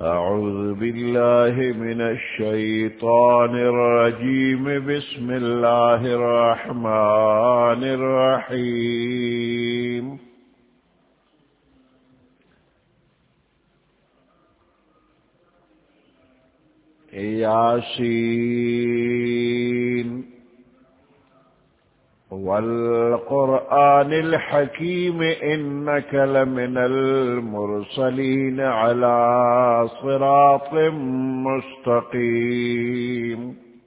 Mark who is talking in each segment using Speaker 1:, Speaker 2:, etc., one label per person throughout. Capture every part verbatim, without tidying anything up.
Speaker 1: أعوذ بالله من الشيطان الرجيم بسم الله الرحمن الرحيم ياسين والقرآن الحكيم إنك لمن المرسلين على صراط مستقيم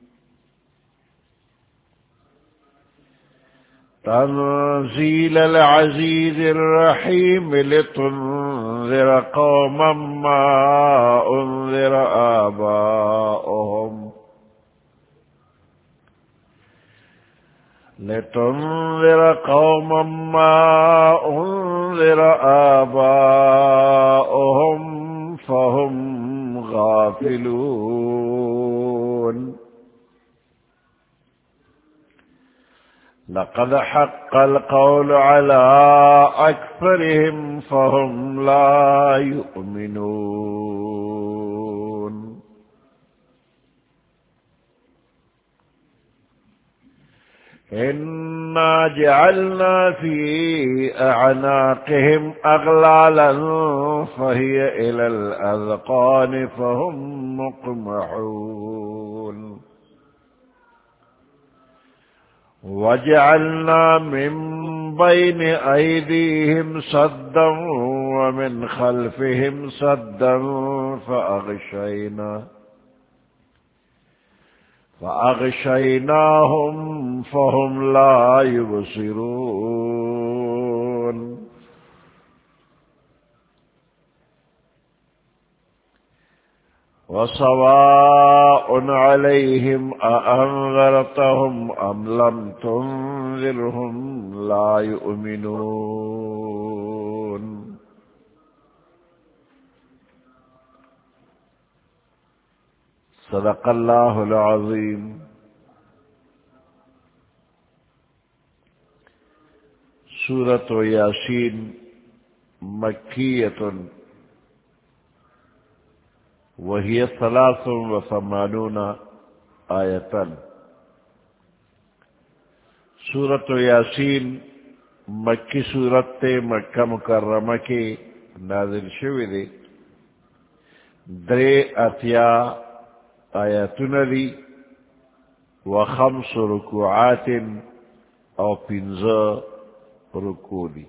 Speaker 1: تنزيل العزيز الرحيم لتنذر قوما ما أنذر آباؤهم لتنذر قوما ما أنذر آباؤهم فهم غافلون لقد حق القول على أكثرهم فهم لا يؤمنون إنا جعلنا في أعناقهم أغلالا فهي إلى الأذقان فهم مقمحون وجعلنا من بين أيديهم سدا ومن خلفهم سدا فأغشينا فأغشيناهم فهم لا يبصرون وسواء عليهم أأنذرتهم أم لم تنذرهم لا يؤمنون صدق الله العظيم. سورة ياسين مكية وهي ثلاث وثمانون آية. سورة ياسين مکی سورت تے مکہ مکرمہ کے نازل شوی دے درے اتیا آیاتن دی وخمس رکوعات او پنز رکو دی.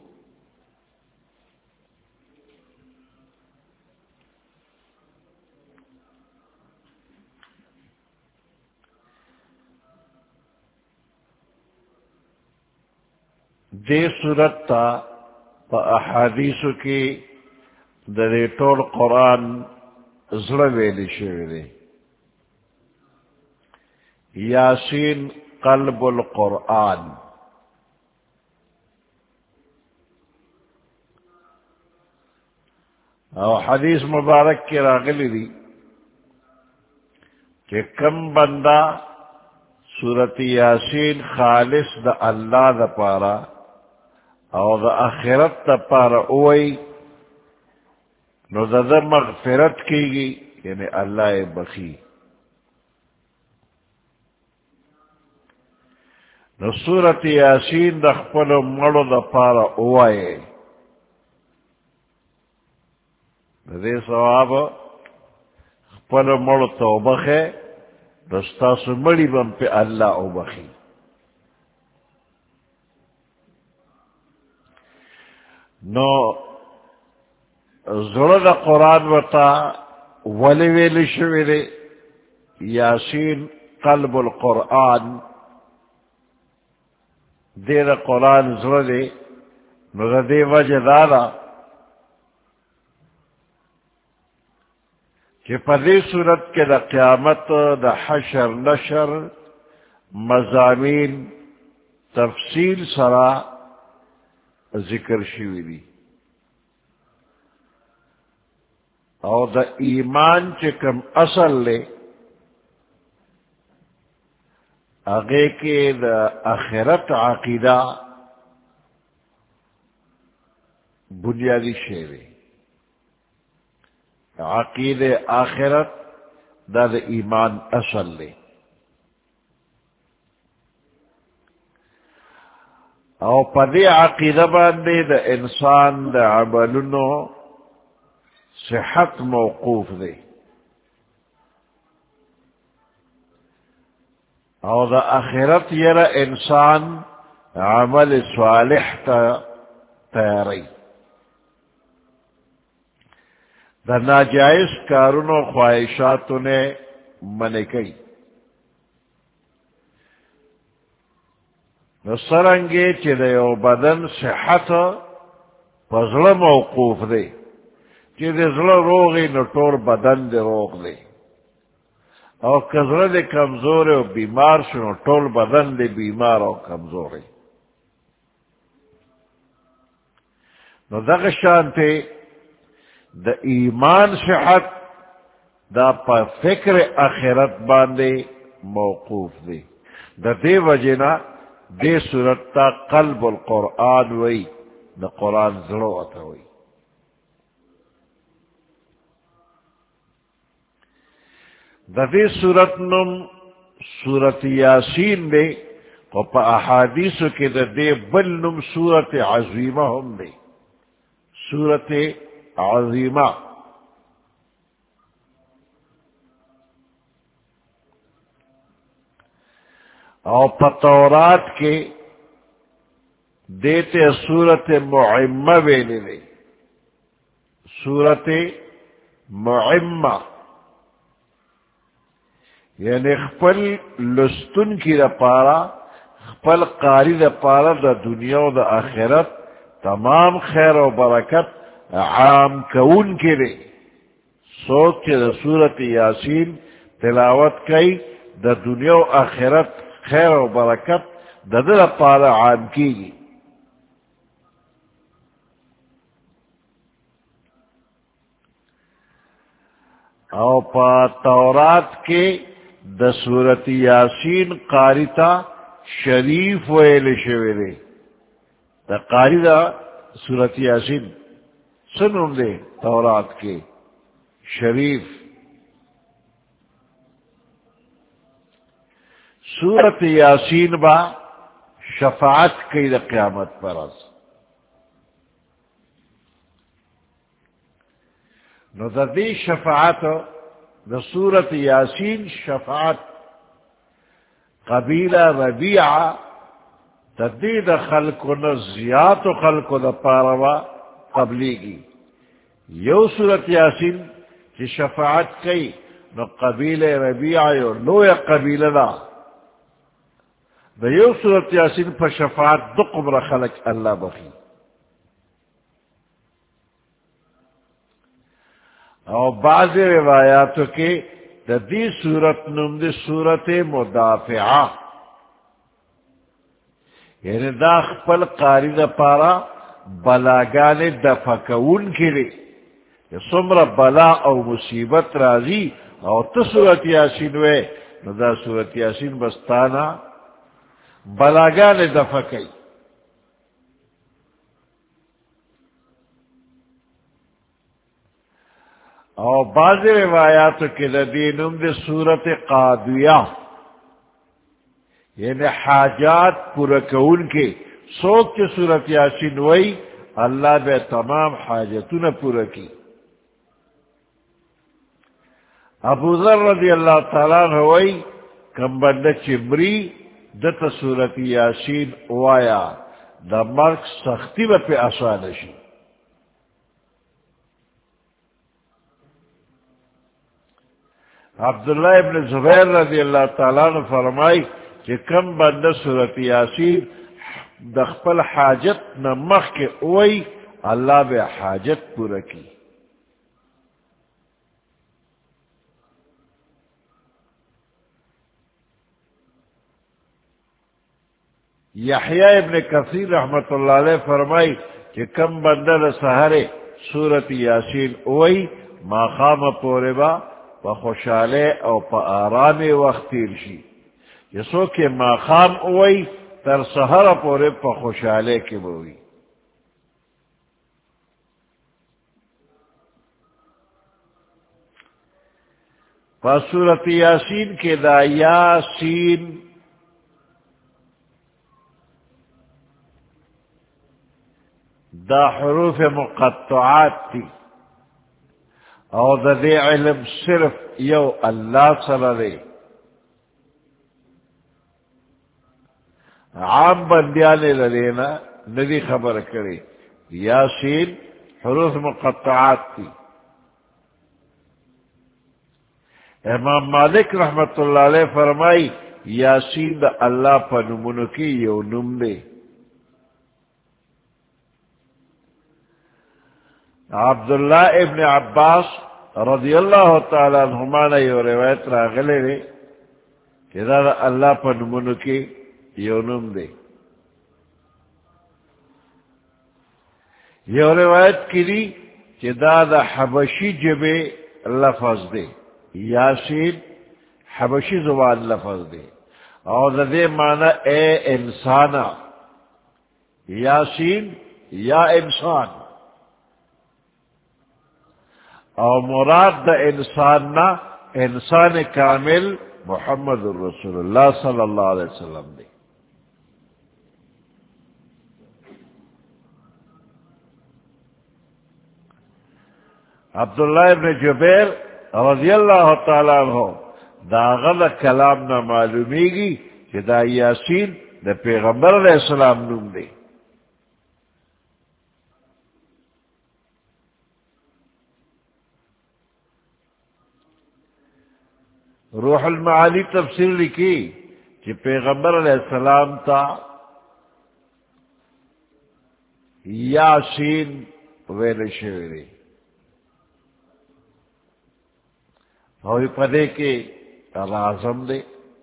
Speaker 1: دے صورت تا پا احادیثو کی دے طول قرآن زرویلی شوی دے. یاسین قلب القرآن. او حدیث مبارک کی راغلی دی کہ کم بندہ سورت یاسین خالص دا اللہ دا پارا او دا آخرت دا پارا اوئی نو دا دا مغفرت کی گی یعنی اللہ بخی. نو سورت یاسین دا خپل مڑو دا پارا اوائے دے ثواب خپل مڑو توبخ ہے دستاسو مڑی بم پہ اللہ او بخی. نو زړه دا قرآن وتا ولی ویلی شوی دے یاسین قلب القرآن دے دا قرآن زړه دے. نو دا دے وجہ دادا کہ پدی صورت کے دا قیامت دا حشر نشر مضامین تفصیل سرا ذکر شوی دی او دا ایمان چکم اصل لے اگے کے دا آخرت عقیدہ بنیادی شیوے عقید آخرت دا دا ایمان اصل لے او پدی عقیدہ باندے دا انسان دا عملنو صحت موقوف دے او دا آخرت یرا انسان عمل صالح تا تیاری دا ناجائز کارونو خواہشاتو نے منکی نو سرنگے چی دا یو بدن صحت پزل موقوف دے چی دا زل روغی نو طور بدن دے روغ دے او کزل دے کمزور او بیمار شنو طول بدن دے بیمار او کمزور ہے نو دا شانتے دا ایمان صحت دا پا فکر آخرت باندے موقوف دے دا دے وجنا دے صورت تا قلب القرآن وی دا قرآن ضرورت ہوئی دا دے صورت نم صورت یاسین دے اور پا احادیثو کے دا دے بل نم صورت عظیمہ ہم دے صورت عظیمہ اور پتورات کے دیتے صورت معمہ ویلے دے صورت معمہ یعنی خپل لستن کی دا پارا خپل قاری دا پارا دا دنیا و دا آخرت تمام خیر و برکت عام کون کے لئے سوچ کے دا صورت یاسین تلاوت کئی دا دنیا و آخرت خیر و برکت دا دا پارا عام کی گی او پا تورات کے دا صورت یاسین قاریتا شریف ویل شویلے دا قاری دا صورت یاسین سنم دے تورات کے شریف صورت یاسین با شفاعت کی دا قیامت پر از نو دا دی شفاعت دا صورت یاسین شفاعت قبیلہ ربیعہ تدید خلقو نزیات و خلقو دا پاروا قبلیگی یو صورت یاسین چی شفاعت کئی نو قبیل ربیعہ یو لویا قبیل دا دا یو صورت یاسین پر شفاعت دو قبر خلق اللہ بخی اور بعض روایاتوں کے دا دی صورت نم دی صورت مدافعہ یعنی دا خپل قاری دا پارا بلاگان دفع کون کے لئے سمر بلا او مصیبت رازی او تا صورت یاسین وے نو دا صورت یاسین بستانا بلاگان دفع کئی اور بعض روایات کے لدینم دے صورت قادیہ یعنی حاجات پورا کون کے سوک کے صورت یاسین وئی اللہ بے تمام حاجتوں پورا کی ابو ذر رضی اللہ تعالیٰ ہوئی کم بند چمری دت صورت یاسین وایا دا مرک سختی و پہ آسان شی عبداللہ ابن زبیر رضی اللہ تعالیٰ نے فرمائی کہ کم بند صورت یاسین دخپل حاجت نمخ کے اوئی اللہ بے حاجت پورا کی یحییٰ ابن کثیر رحمت اللہ علیہ فرمائی کہ کم بندر سہرے صورت یاسین اوئی ما خام پوربا پا خوشالے او پا آرام وقت تیر شی جسو کہ ما خام اوئی تر سہر پورے پا خوشالے کے بوئی فسورت یاسین کے دا یاسین دا حروف مقطعات تھی اور دا دے علم صرف یو اللہ سره دے. عام بندیانے للینا ندی خبر کرے. یاسین حروف مقطعات تھی. امام مالک رحمت اللہ علیہ فرمائی یاسین دا اللہ پا نمونو کی یو نم دے. عبداللہ ابن عباس رضی اللہ تعالیٰ عنہما نے یہ روایت راغلے دے کہ دا اللہ پا نمونو کی یو نم دے. یہ روایت کی دی کہ دا دا حبشی جبے لفظ دے. یاسین حبشی زبان لفظ دے اور دا دے معنی اے انسانا. یاسین یا انسان اور مراد دا انسان نا انسان کامل محمد الرسول اللہ صلی اللہ علیہ وسلم دے. عبداللہ ابن جبیر رضی اللہ تعالیٰ عنہ دا غلط کلام نہ معلومی گی کہ دا یاسین دا پیغمبر علیہ السلام نم دے. روح المعانی تفسیر لکھی کہ پیغمبر علیہ السلام تا یاسین ویل شویرے اور پدے کے لازم دے.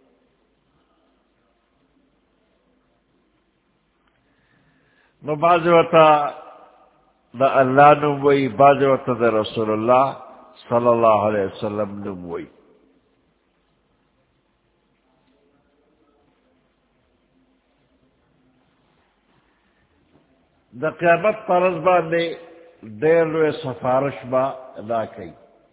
Speaker 1: نو باز وطا دا اللہ نموئی باز وطا دا رسول اللہ صلی اللہ علیہ وسلم نموئی. دا قیامت پرز باندے دیر لوے سفارش با ادا کئی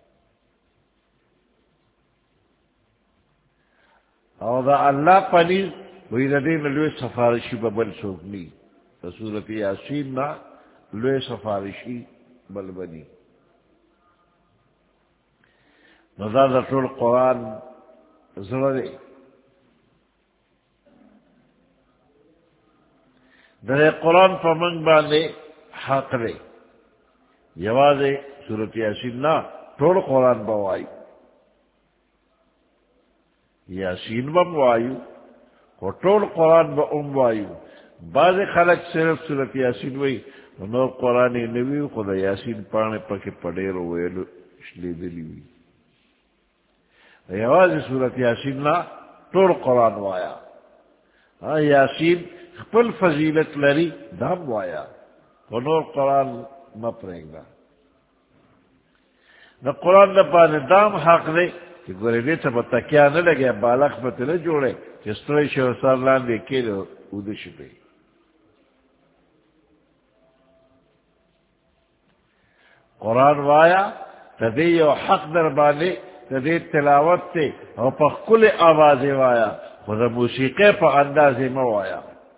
Speaker 1: اور دا اللہ پنی وہی ندی میں لوے سفارشی ببل سوکنی. صورت یاسین نا لوے سفارشی بل بنی. ندا دا طول قرآن زردے در قرآن پا منگ باندے حق دے. یوازے صورت یاسین نا طول قرآن بوائی. یاسین بم وایو اور طول قرآن با ام وایو. بعض خلق صرف صورت یاسین وی نو قرآن نوی خدا یاسین پانے پاکے پڑیر ویلو اشلی دلی وی. یوازے صورت یاسین نا طول قرآن وایا. یاسین خپل فضیلت لری دام وایا ونور قرآن مپرنگا. نا قرآن نا پانے دام حق دے کہ گورے دیتا بتا کیا نہ لگے بالخ بتا نہ جوڑے جستوئی شو سار لاندے کے لئے اودش پہ. قرآن وایا تدے یو حق در بانے تدے تلاوت تے اور پا کل آوازے وایا خدا موسیقی پا اندازے میں وایا.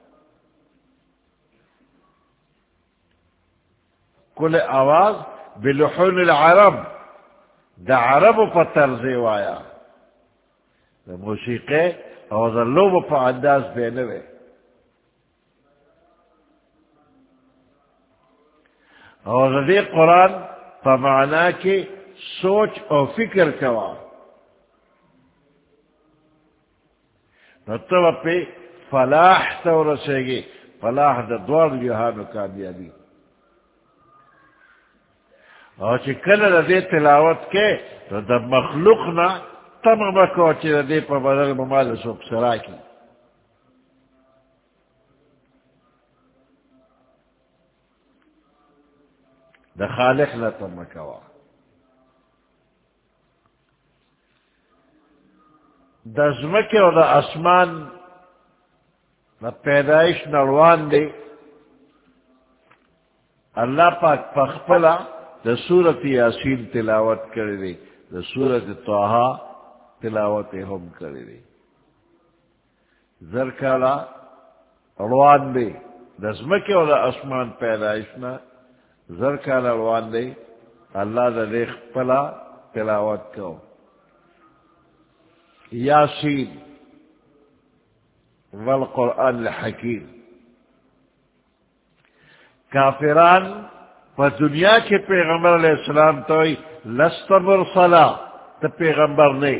Speaker 1: کل آواز بلحون العرب دا عرب پا طرزے وایا. دا موسیقی اور دا لوب پا انداز بینوے. اور دا دے قرآن پا معنی کے سوچ اور فکر کوا. نتو پہ فلاح تو رسے گی. فلاح دا دوار جہانو کامیابی. اور چی کل دا دے تلاوت کے تو دا مخلوق نا تم بکو چی دا دے پا بدل ممال سوک سرا کی. دا خالق نا تم بکوا. دا زمکے و دا اسمان دا پیدائش نروان دے اللہ پاک پخپلا دا سورت یاسین تلاوت کردے. دا سورت طه تلاوت ہم کرے دے زرکالا روان دے دزمکے والا اسمان پیدائشنا زرکالا روان دے اللہ دا دیکھ پلا تلاوت کو یاسین والقرآن الحکیم کافران پا دنیا کے پیغمبر علیہ السلام توئی لست مرسلا تا پیغمبر نہیں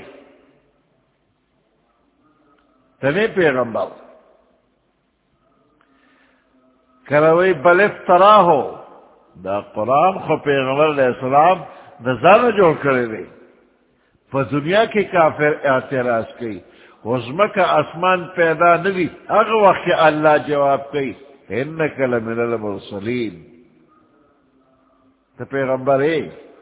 Speaker 1: تنے پیغمبر کروئی بل افترا ہو دا قرآن خو پیغمبر علیہ السلام دا زانہ جوڑ کرے دے پا دنیا کی کافر اعتراض کی وزمک اسمان پیدا نبی اگ وقت اللہ جواب کی انک لمن المرسلین تا پیغمبر اے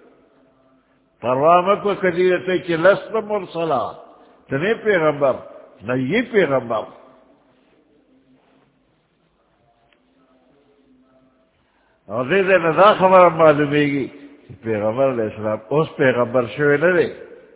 Speaker 1: پروامت و قدیرتے کی لست مرسلا تنے پیغمبر نہ یہ پیغمبر اور دے دے ندا خبر معلومے گی کہ پیغمبر علیہ السلام اس پیغمبر شوئے نہ دے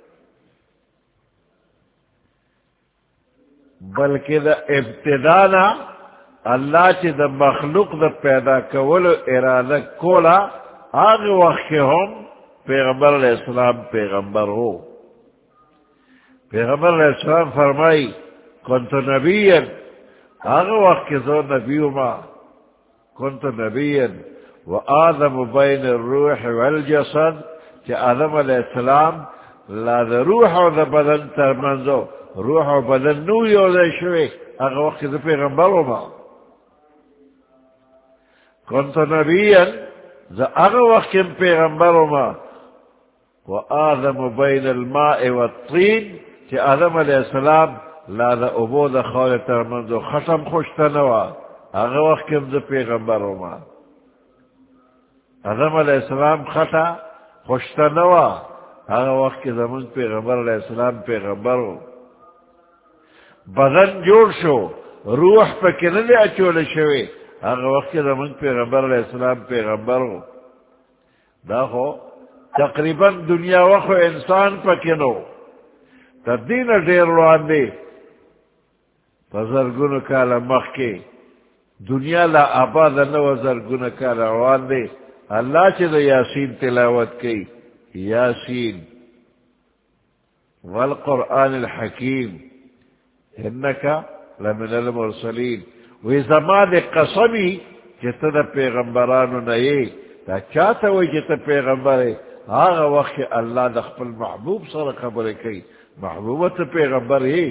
Speaker 1: بلکہ دا ابتدانا اللہ چی دا مخلوق دا پیدا کولو ارادہ کولا آگے وقت کے ہم پیغمبر علیہ السلام پیغمبر ہو پیغمبر علیہ السلام فرمائی کنت نبیًا آگے وقت کے زو نبیو ما کنت نبیًا و آدم بین الروح والجسد کہ آدم علیہ السلام لا دا روح و دا بدن ترمنزو روح و بدن نو یو دے شوئے آگے وقت دا پیغمبر ہو ما کنت نبیًا ذا آگے وقت کے پیغمبر ہو ما و آدم بین الماء والطین کہ آدم علیہ السلام لا دا ابو دا خول ترمنزو ختم خوشتنوا آگے وقت کم دا پیغمبر ہوما آدم علیہ السلام خطا خوشتنوا آگے وقت کی زمان پیغمبر علیہ السلام پیغمبر ہو بدن جوڑ شو روح پا کنلے اچول شوے آگے وقت کی زمان پیغمبر علیہ السلام پیغمبر ہو دا خو تقریباً دنیا وقت انسان پا کنو تدین دیر روان دے فزرگون کالا مخ کے دنیا لا آباد نو زرگون کالا روان دے اللہ چی دا یاسین تلاوت کی یاسین والقرآن الحکیم انکا لمن المرسلین وی زمان قسمی چی تا دا پیغمبرانو نئے تا چاہتا ہوئی چی تا پیغمبر ہے آغا وقت اللہ دا خپل محبوب سر خبر کی محبوبت پیغمبر ہے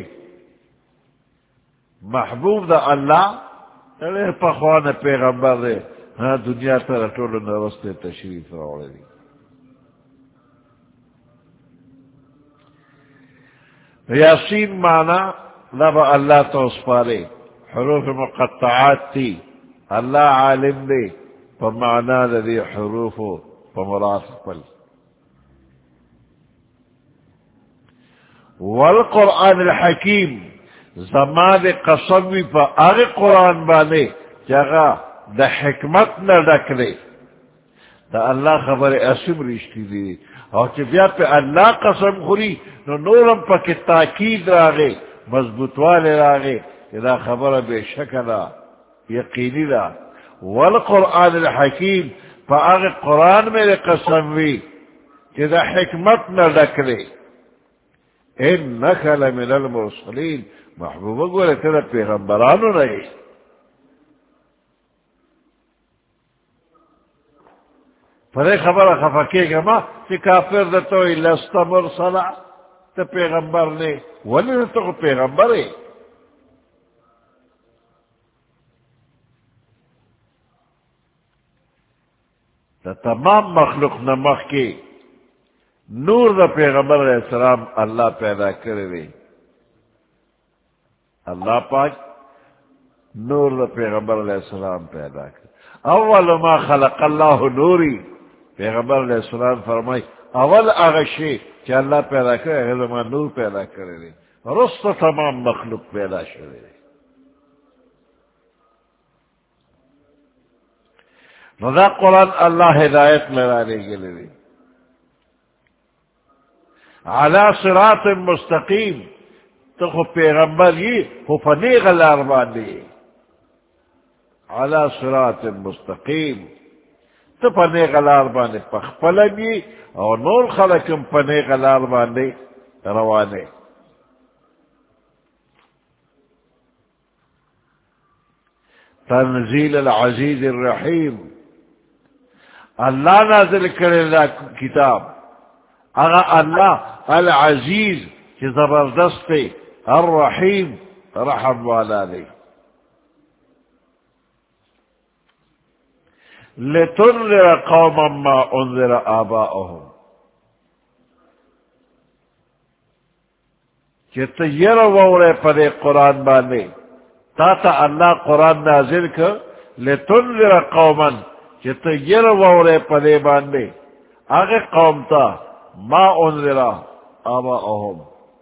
Speaker 1: محبوب دا اللہ ارے پخوان پیغمبر دے ہاں دنیا تر ٹول نرست تشریف روڑے دی یاسین مانا لبا اللہ تو اس پارے حروف مقطعات تھی اللہ عالم دے پا معنی دی حروف پا مراسپل والقرآن الحکیم زمان قسمی پا اغی قرآن بانے جگہ دا حکمت نہ ڈکلے دا اللہ خبر اسم رشتی دی اور چی بیا پہ اللہ قسم خوری نو نورم پا کی تاکید راگے مضبوط والے راگے کہ دا خبر بے شکلا یقینی دا والقرآن الحکیم پا اغی قرآن میں قسم وی کہ دا حکمت نہ ڈکلے انکا لمن المرسلین محبوبہ گولے تیرا پیغمبرانو رہے پرے خبر خفکے گا ما کہ کافر دتوئی لست مرسلا تا پیغمبر نے ولی تو پیغمبر ہے تا تمام مخلوق نمخ کے نور دا پیغمبر علیہ السلام اللہ پیدا کرے دے اللہ پاک نور دا پیغمبر علیہ السلام پیدا کرے اول ما خلق اللہ نوری پیغمبر علیہ السلام فرمائی اول اغشی کہ اللہ پیدا کرے اگر ما نور پیدا کرے دے رست تمام مخلوق پیدا شدے دے ندا قرآن اللہ ہدایت میں لانے کے لئے علی صراط مستقیم تو خو پیغمبر یہ خو فنیغ الاربانی علی صراط مستقیم تو فنیغ الاربانی پخپلنی اور نور خلقم فنیغ الاربانی روانے تنزیل العزیز الرحیم اللہ نازل کرے دا کتاب اگا اللہ العزیز کی زبردست الرحیم رحم والا دے لتنذر قوما ما انذر آباؤهم کہ تیر وورے پدے قرآن بانے تا تا اللہ قرآن نازل کر لتنذر قوما کہ تیر وورے پدے بانے آگے قوم تا ما انذر آباؤهم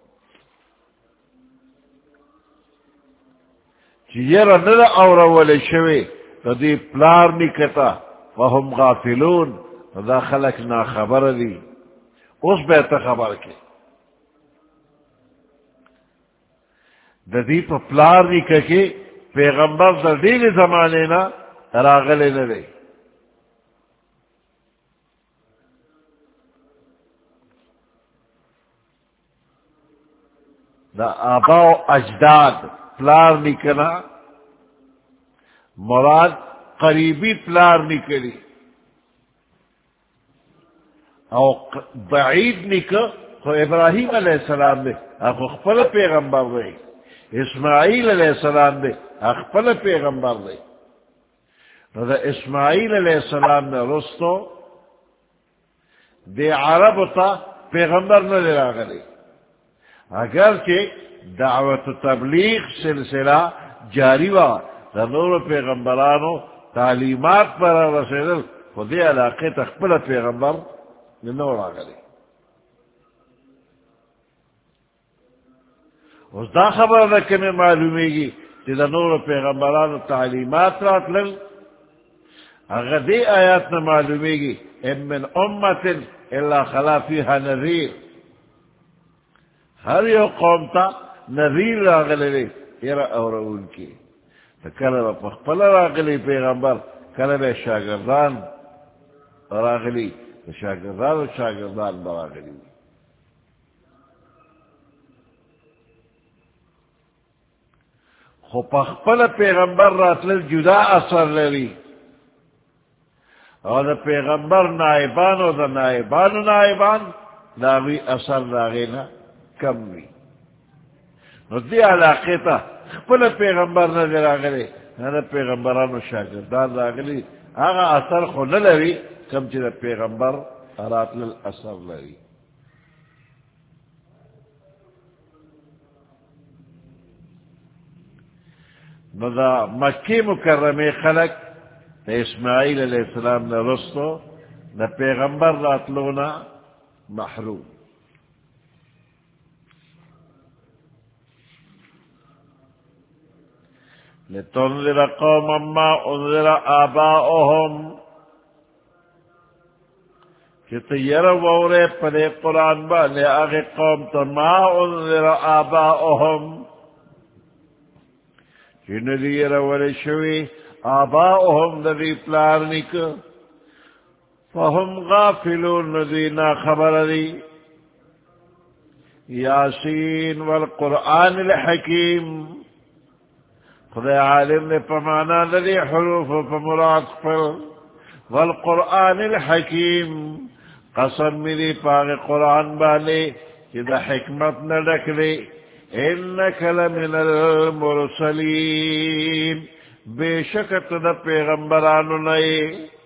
Speaker 1: چیر ند اورول شوی دی پلار نکتا وهم غافلون دا خلق نا خبر دی اس بیتا خبر کے دا دی پا پلار نکا کے پیغمبر دا دین زمانے نا راغلے ندے دا آبا و اجداد پلار نکنا مراد قریبی پلار نکلی او بعید نکا خو ابراہیم علیہ السلام دے اخو خپل پیغمبر دے اسماعیل علیہ السلام دے اخپل پیغمبر دے دا اسماعیل علیہ السلام نے رستو دے عرب تا پیغمبر نہ دے راغلے اگرچہ دعوت تبلیغ سلسلہ جاری وا دا نور پیغمبرانو تعلیمات پر رسیدل خودی علاقے تخبل پیغمبر نور آگلی اس دا خبر دا کمی معلومی گی کہ دا نور پیغمبرانو تعلیمات رات لن اگر دی آیات نا معلومی گی ام من امت الا خلا فیها نذیر ہر یو قوم تا نذیر راغلے لے ایرا اورون کی کل با پخپل راغلی پیغمبر کل با شاگردان راغلی شاگردان و شاگردان براغلی خو پخپل پیغمبر راتل جدا اثر لری اور دا پیغمبر نائبان و دا نائبان و نائبان داوی اثر راغینا کم وی نو دی علاقے تا خپل پیغمبر نہ دے راغلے نہ پیغمبرانو شاگردان راغلی آغا اثر خو نہ لری کم چی دا پیغمبر راتل اثر لری نو دا مکی مکرمی خلق دا اسماعیل علیہ السلام نے رستو دا پیغمبر راتلونا محروم لتنذر قوما ما انذر آباؤهم کہ تیر وورے پدے قرآن بانے آگے قوم تا ما انذر آباؤهم کہ ندیر ولی شوی آباؤهم ندی پلارنک فهم غافلون ندینا خبر دی یاسین والقرآن الحکیم خدا عالم نے پمانا لدی حروف پمراد پر والقرآن الحکیم قسم میری پاک قرآن بانے کہ دا حکمت نہ ڈکلے انکا لمن المرسلین بے شکت دا پیغمبرانو نئے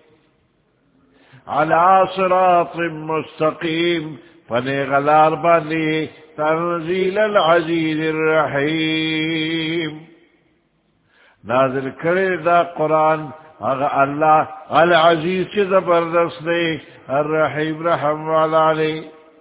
Speaker 1: علی صراط مستقیم پنے غلار بانے تنزیل العزیز الرحیم نازل کرے دا قرآن اگا اللہ العزیز کی زبردست دے الرحیم رحم والا لے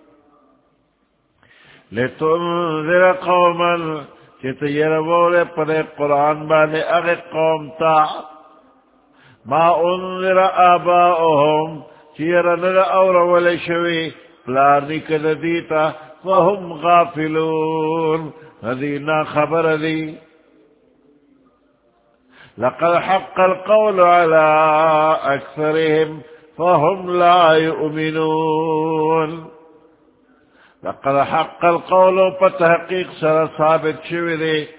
Speaker 1: لتنذر قوما کہ تیر بولے پنے قرآن بانے اگے قوم تا ما انذر آباؤهم چیر ند اور ولی شوی پلانی کدیتا فهم غافلون هذه خبر ذي لقد حق القول على أكثرهم فهم لا يؤمنون لقد حق القول فتحقيق سر ثابت شوذي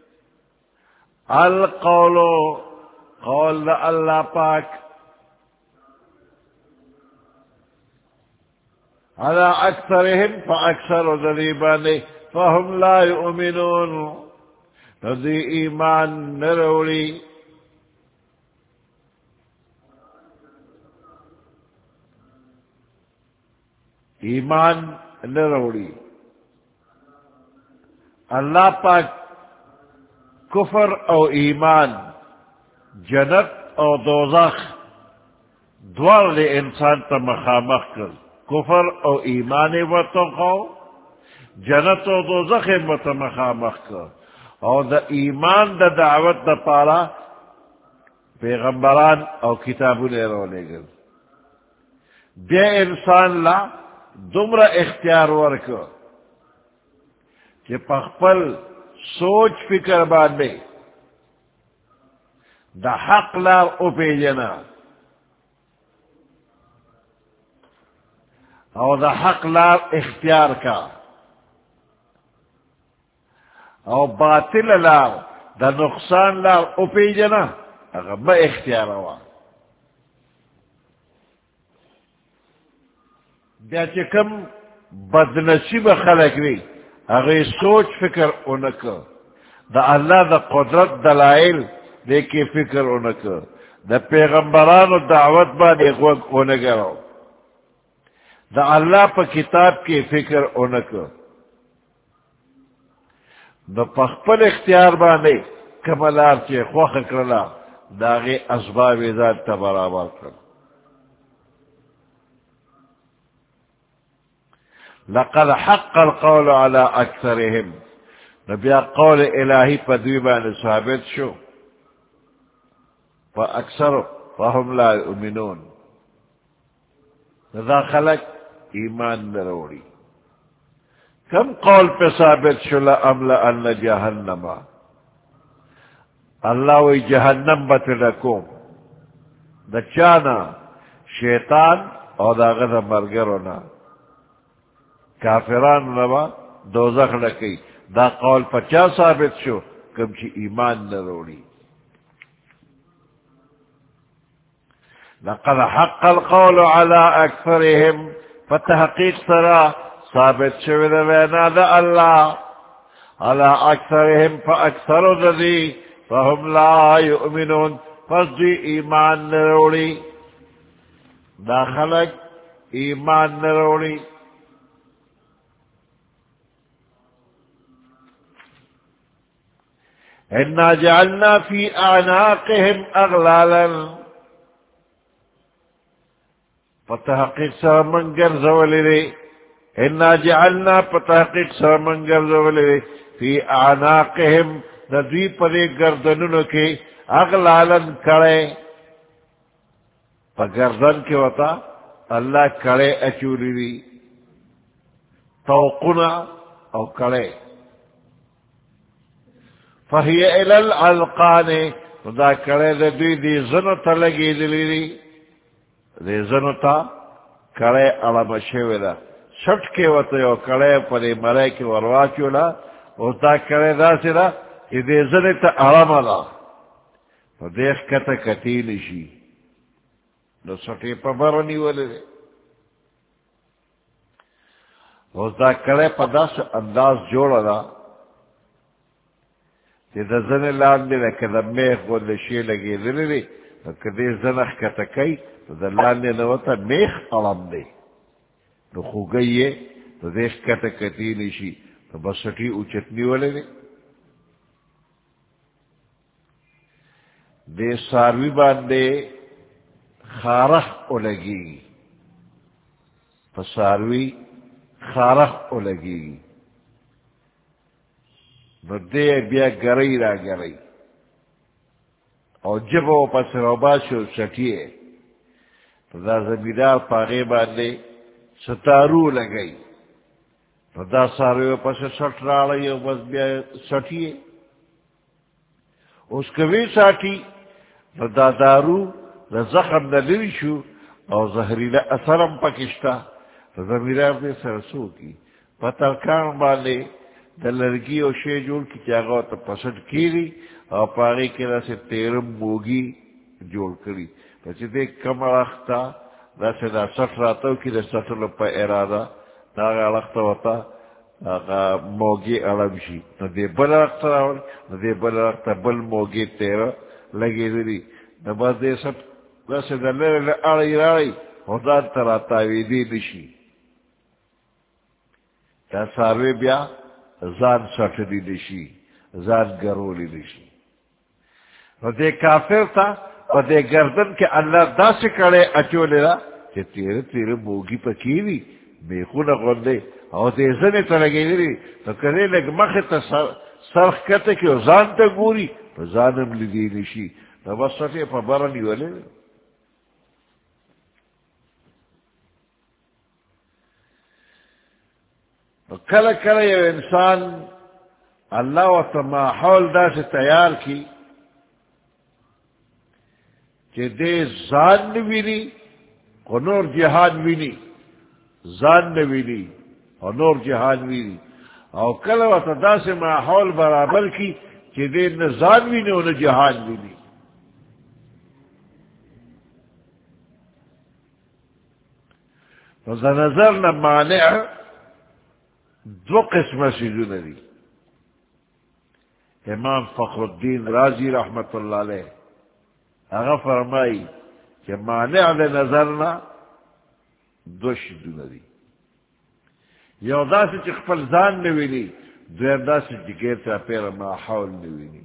Speaker 1: القول قول الله پاک على أكثرهم فأكثر ذريبان فهم لا يؤمنون ذي إيمان نرولي ایمان نروڑی اللہ پاک کفر او ایمان جنت او دوزخ دوار لے انسان تا مخامخ کر کفر او ایمان و تو جنت او دوزخ مت مخامخ کر او دا ایمان دا دعوت دا پارا پیغمبران او کتابو لے رو لے گل دے انسان لا دمرا اختیار ورکو کہ پخپل سوچ فکر باندے دا حق لار او پیجنا او دا حق لار اختیار کا او باطل لار دا نقصان لار او پیجنا اگر با اختیار ہوا بیا چکم بدنصیب خلق وی اگر سوچ فکر اونکو دا اللہ دا قدرت دلائل دے کے فکر اونکو دا پیغمبران و دعوت با دے غوگ اونگرو دا اللہ پا کتاب کی فکر اونکو دا پخپل اختیار باندے کمالار چے خوخ کرلا دا غی اسباب ذات تا برابر کر لقد حق القول على اکثرهم نبیا قول الہی پدویبان ثابت شو فا اکثر فهم لا یؤمنون ندا خلق ایمان نروڑی کم قول پہ ثابت شو لأملأن جہنم اللہ وی جہنم بتلکوم دا چانا شیطان اور دا غدا مرگرونا کافران نبا دوزخ لکی دا قول پچا ثابت شو کم چی ایمان نروڑی لقد حق القول على اکثرهم فتحقیق سرا ثابت شو دا دا اللہ على اکثرهم فاکثر ذی فهم لا یؤمنون فضی ایمان نروڑی دا خلق ایمان نروڑی انا جعلنا في اعناقهم اغلالا فتحقیق سر منگر زولی انا جعلنا فتحقیق سر منگر زولی في اعناقهم ندوی پدے گردنونو کے اغلالا کڑے پا گردن کے وطا اللہ کڑے اچولی دی توقنا او کڑے فہی الال علقان دا کڑے دا دوی دی زنو تا لگی دلی دی دی زنو تا کڑے علم شوی دا سٹ کے وطا یو کڑے پا دی مرے کی ورواچولا او دا کڑے دا سی دا کہ دی زنو تا علم دا پا دیکھ کتا کتیلی شی نو سٹی پا برنی ولی دی او دا کڑے پا دا سے انداز جوڑا دا کہ دا زن لاندے لکہ دا میخ گو دا شی لگی دلی دی کہ دی زنخ کتا کئی دا لاندے نوتا میخ علم دی نو خوگئیے دا دیخ کتا کتیلی شی تو بسٹی اوچتنی والے دی دی ساروی باندے خارخ او لگی پساروی خارخ او لگی نو دے بیا گرئی را گرئی او جب او پس روباشو سٹیے دا زمیدار پاغے باندے ستارو لگئی دا ساروی پس سٹ راڑی او بس بیا سٹیے اس کبھی ساٹھی دا دارو دا زخم دا لری شو او زہریلا اثرم پکشتا زمیرہ دے سرسو کی پترکان بالے دا لرگی او شے جوڑ کی چاگاو تا پسٹ کیری او پاگی کرا سے تیرم موگی جوڑ کری پچی دیکھ کم رختا دا سے دا سٹ راتاو کی دا سٹلو پا ارادہ دا غا رختا وطا موگی علم شی نو دے بل رختا راوڑی نو دے بل رختا بل موگی تیرا لگی دلی نو بس دے سب دا سے دا لر لر آڑی راڑی خدان تراتاوی دی نشی دا ساروی بیا زان سٹ دی نشی زان گرولی نشی نو دے کافر تا و دے گردن کے اللہ دا سے کڑے اچو لیرا کہ تیرے تیرے موگی پکیوی میخون غندے او دے زنی تا لگی دلی تو کدے لگ مخی تا سرخ کتے کہ زان تا گوری پا زانم لدی نشی نو بس سٹے پا برنی والے کل کل یہ انسان اللہ و تماحول دا سے تیار کی کہ دے زان نوینی و نور جہان وینی زان نوینی و نور جہان وینی او کل و دا سے ماحول برابر کی کہ دے نہ زان وینی و نہ جہان وینی و دا نظر نہ مانع دو قسم سیزو ندی امام فخر الدین رازی رحمت اللہ علیہ اگر فرمائی کہ مانع دے نظرنا دو سیزو ندی یو دا سے چخفل زان نوینی دویم دا سے جگیر تا پیر ماحول نوینی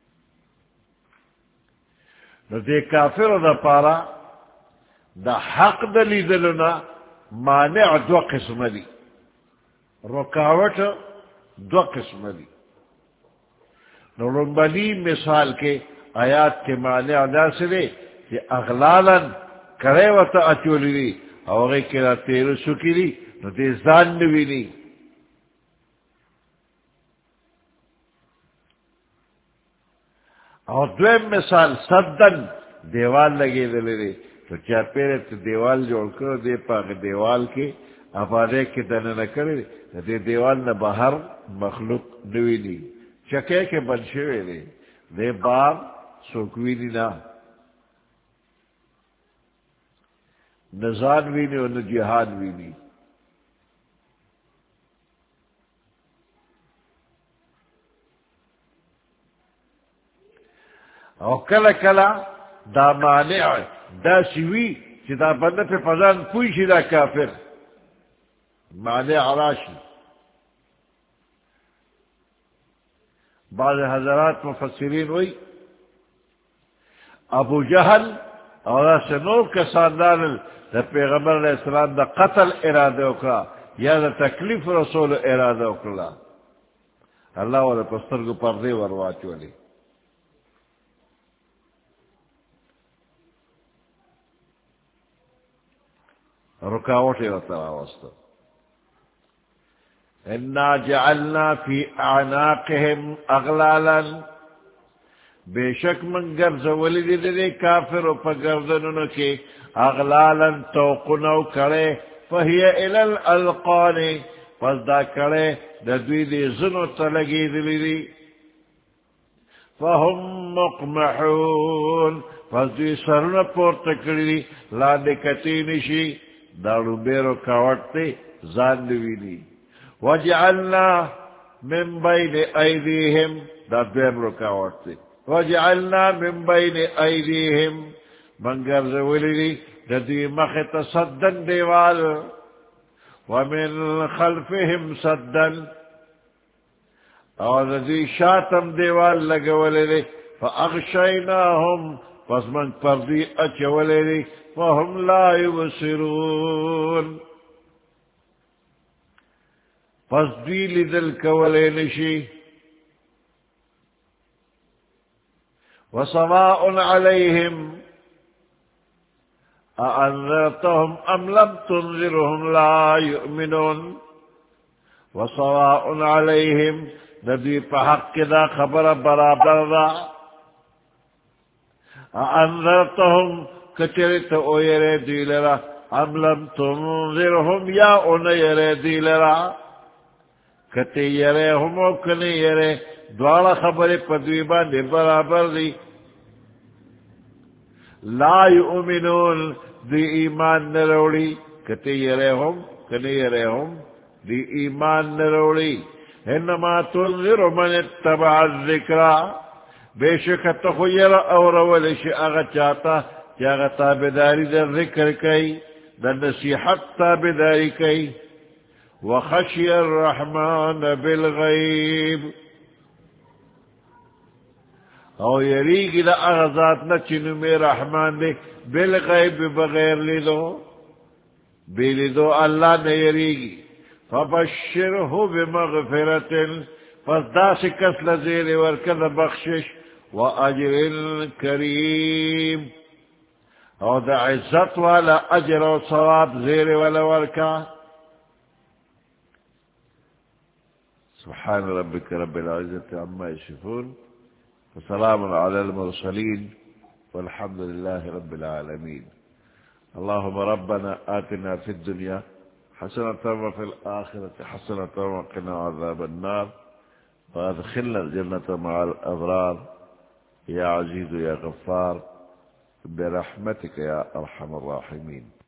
Speaker 1: نو دے کافر دا پارا دا حق دلی دلنا مانع دو قسم دی رکاوٹ دو قسم دی نو رنبلی مثال کے آیات کے معنی ادا سے دے کہ اغلالا کرے وطا اچولی دی اوغی کرا تیرو سکی دی نو دے زان نوی نی اور دویم مثال صدن دیوال لگے دلے دے تو چا پیرے تو دیوال جوڑ کرو دے پاک دیوال کے افادے کے دن نہ کرے دے دیوال نہ باہر مخلوق نوینی چکے کے بنشوے دے دے بار سوکوینی نا نزان وینی و نہ جہان وینی او کلا کلا دا مانع دا سوی چی دا بندہ پہ پزان پوئی شی دا کافر معنی عراشی بعض حضرات مفسرین ہوئی ابو جہل اور ایسے نور کسان دان دا پیغمبر علیہ السلام دا قتل ارادہ اکرا یا دا تکلیف رسول ارادہ اکرا اللہ والا پستر کو پردے ورواچ والی رکاوٹے ہوتا واسطہ انا جعلنا فی اعناقهم اغلالا بے شک من گرز ولی دے کافر و پا گردنونو کے اغلالا توقنو کرے فہی الى الالقان پس دا کرے دا دوی دے زنو تلگی دلی دی فهم مقمحون پس دوی سرن پورتا کری دی لاندے کتی نشی دارو بیرو کاوٹتے زان دوی وجعلنا من بین ایدیہم دا دویم رکاوٹتے وجعلنا من بین ایدیہم منگر زولی دی دا دوی مخت صدن دیوال ومن خلفهم صدن اور دا دوی شاتم دیوال لگولی دی فاغشیناہم پس من پردی اچولی دی فهم لا یبصرون پس دوی لدل کولے نشی وسواء علیہم اانذرتهم ام لم تنذرهم لا یؤمنون وسواء علیہم ندوی پا حق دا خبر برابر دا انذرتهم کچرت او یرے دی لرا ام لم تنذرهم یا ان یرے دی لرا کتی یرے ہم او کنی یرے دوارا خبر پدویبان دی برابر دی لا یؤمنون دی ایمان نروڑی کتی یرے ہم کنی یرے ہم دی ایمان نروڑی انما تنذر من اتبع الذکرہ بے شک تخیر اور ولش اغا چاہتا کہ اغا تابداری در ذکر کئی در نصیحت تابداری کئی وخشی الرحمن بالغیب او یریگی دا اغا ذات نچنو میں رحمان دے بالغیب بغیر لیدو بے لیدو اللہ نے یریگی فبشرہو بمغفرت پس دا سکس لزیر ورکد بخشش وأجر کریم او دا عزت والا اجر و ثواب زیر والا ورکا سبحان ربك رب العزة عما يصفون وسلام على المرسلين والحمد لله رب العالمين اللهم ربنا آتنا في الدنيا حسنة وفي الآخرة حسنة وقنا عذاب النار وادخلنا الجنة مع الأبرار يا عزيز يا غفار برحمتك يا أرحم الراحمين.